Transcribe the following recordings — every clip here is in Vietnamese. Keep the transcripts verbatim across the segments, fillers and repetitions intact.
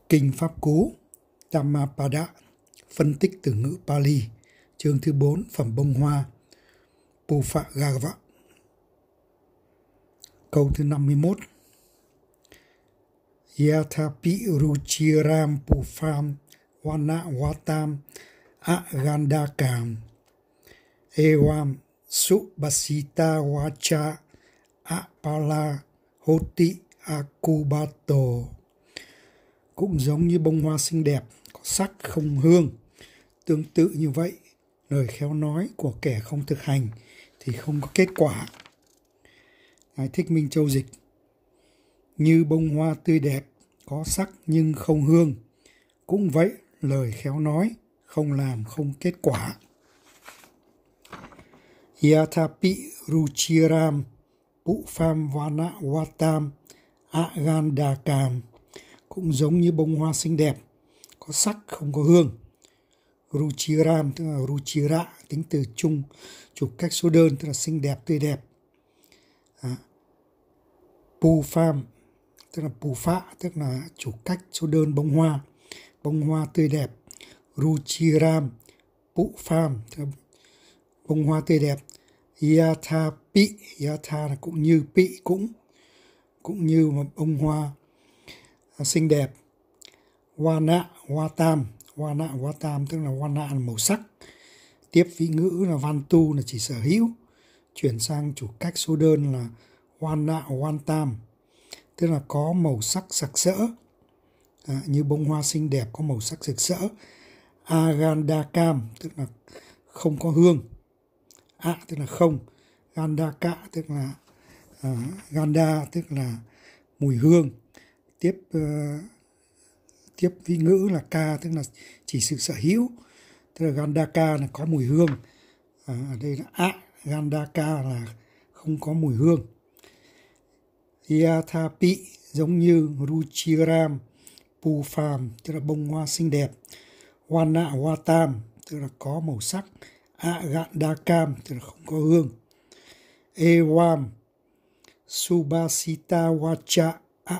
Kinh Pháp Cú Dhammapada, phân tích từ ngữ Pali, chương thứ bốn, phẩm bông hoa, Pupagava. Câu thứ năm mươi mốt. Yathapi ruchiram pufam vana vatam agandakam evam subhasita vacha apala hoti akubato. Cũng giống như bông hoa xinh đẹp, có sắc không hương, tương tự như vậy, lời khéo nói của kẻ không thực hành thì không có kết quả. Ngài Thích Minh Châu dịch: như bông hoa tươi đẹp, có sắc nhưng không hương, cũng vậy, lời khéo nói, không làm không kết quả. Yathapi ruchiram pufam vana vatam agandakam. Cũng giống như bông hoa xinh đẹp, có sắc không có hương. Ruchiram tức là ruchira, tính từ chung chủ cách số đơn, tức là xinh đẹp, tươi đẹp. À, Pufam tức là pufa, tức là chủ cách số đơn bông hoa, bông hoa tươi đẹp. Ruchiram pufam tức là bông hoa tươi đẹp. Yathapi, yatha là cũng như, pi cũng cũng như một bông hoa xinh đẹp. Vana vatam, vana vatam tức là vana là màu sắc. Tiếp ví ngữ là vantu là chỉ sở hữu. Chuyển sang chủ cách số đơn là vana vantam, tức là có màu sắc sặc sỡ. À, như bông hoa xinh đẹp có màu sắc rực rỡ. Agandakam tức là không có hương. A tức là không. Gandaka tức là uh, ganda tức là mùi hương. Tiếp uh, tiếp ví ngữ là ka tức là chỉ sự sở hữu, tức là gandaka là có mùi hương. À, ở đây là a, gandaka là không có mùi hương. Yathapi giống như ruchiram pufam tức là bông hoa xinh đẹp. Vana vatam tức là có màu sắc. Agandakam tức là không có hương. Evam subhasita vacha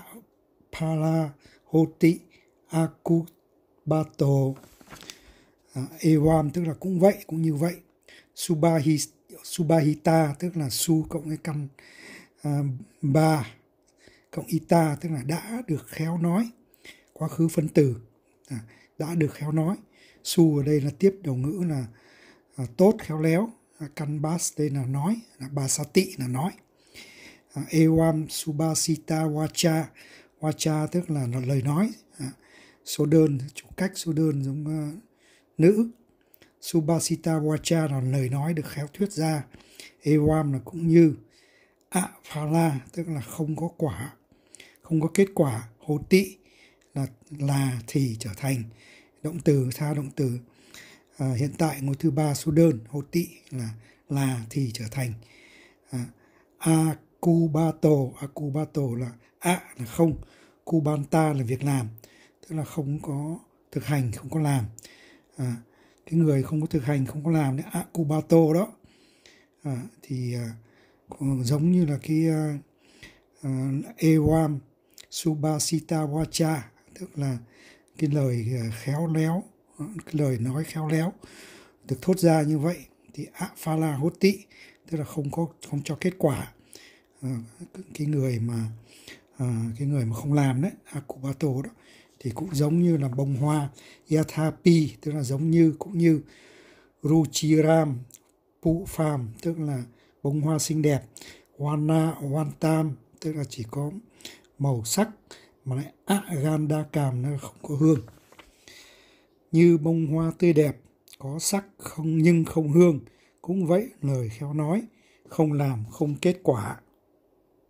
apala hoti akubato. À, evam tức là cũng vậy, cũng như vậy. Subahi, subahita tức là su cộng với căn à, ba cộng ita tức là đã được khéo nói, quá khứ phân từ. À, đã được khéo nói. Su ở đây là tiếp đầu ngữ là à, tốt, khéo léo. À, căn bas đây là nói, là basati là nói. À, evam subhasita vacha, vacha tức là, là lời nói. À, số đơn, chủ cách số đơn giống uh, nữ. Subhasita vacha là lời nói được khéo thuyết ra. Evam là cũng như. Aphala tức là không có quả, không có kết quả. Hoti là là thì trở thành. Động từ, tha động từ à, hiện tại ngôi thứ ba số đơn. Hoti là là thì trở thành. À, akubato, akubato là a là không, kubanta là việc làm, tức là không có thực hành, không có làm. À, cái người không có thực hành, không có làm đấy, akubato đó. À, thì à, giống như là cái uh, uh, evam subhasita vacha tức là cái lời uh, khéo léo, cái lời nói khéo léo được thốt ra như vậy. Thì aphala hoti tức là không có, không cho kết quả. Uh, cái người mà uh, cái người mà không làm đấy, akubato đó, thì cũng giống như là bông hoa. Yathapi tức là giống như, cũng như. Ruchiram pufam tức là bông hoa xinh đẹp. Vana vantam tức là chỉ có màu sắc, mà lại agandakam nó không có hương. Như bông hoa tươi đẹp, có sắc không nhưng không hương, cũng vậy, lời khéo nói, không làm không kết quả.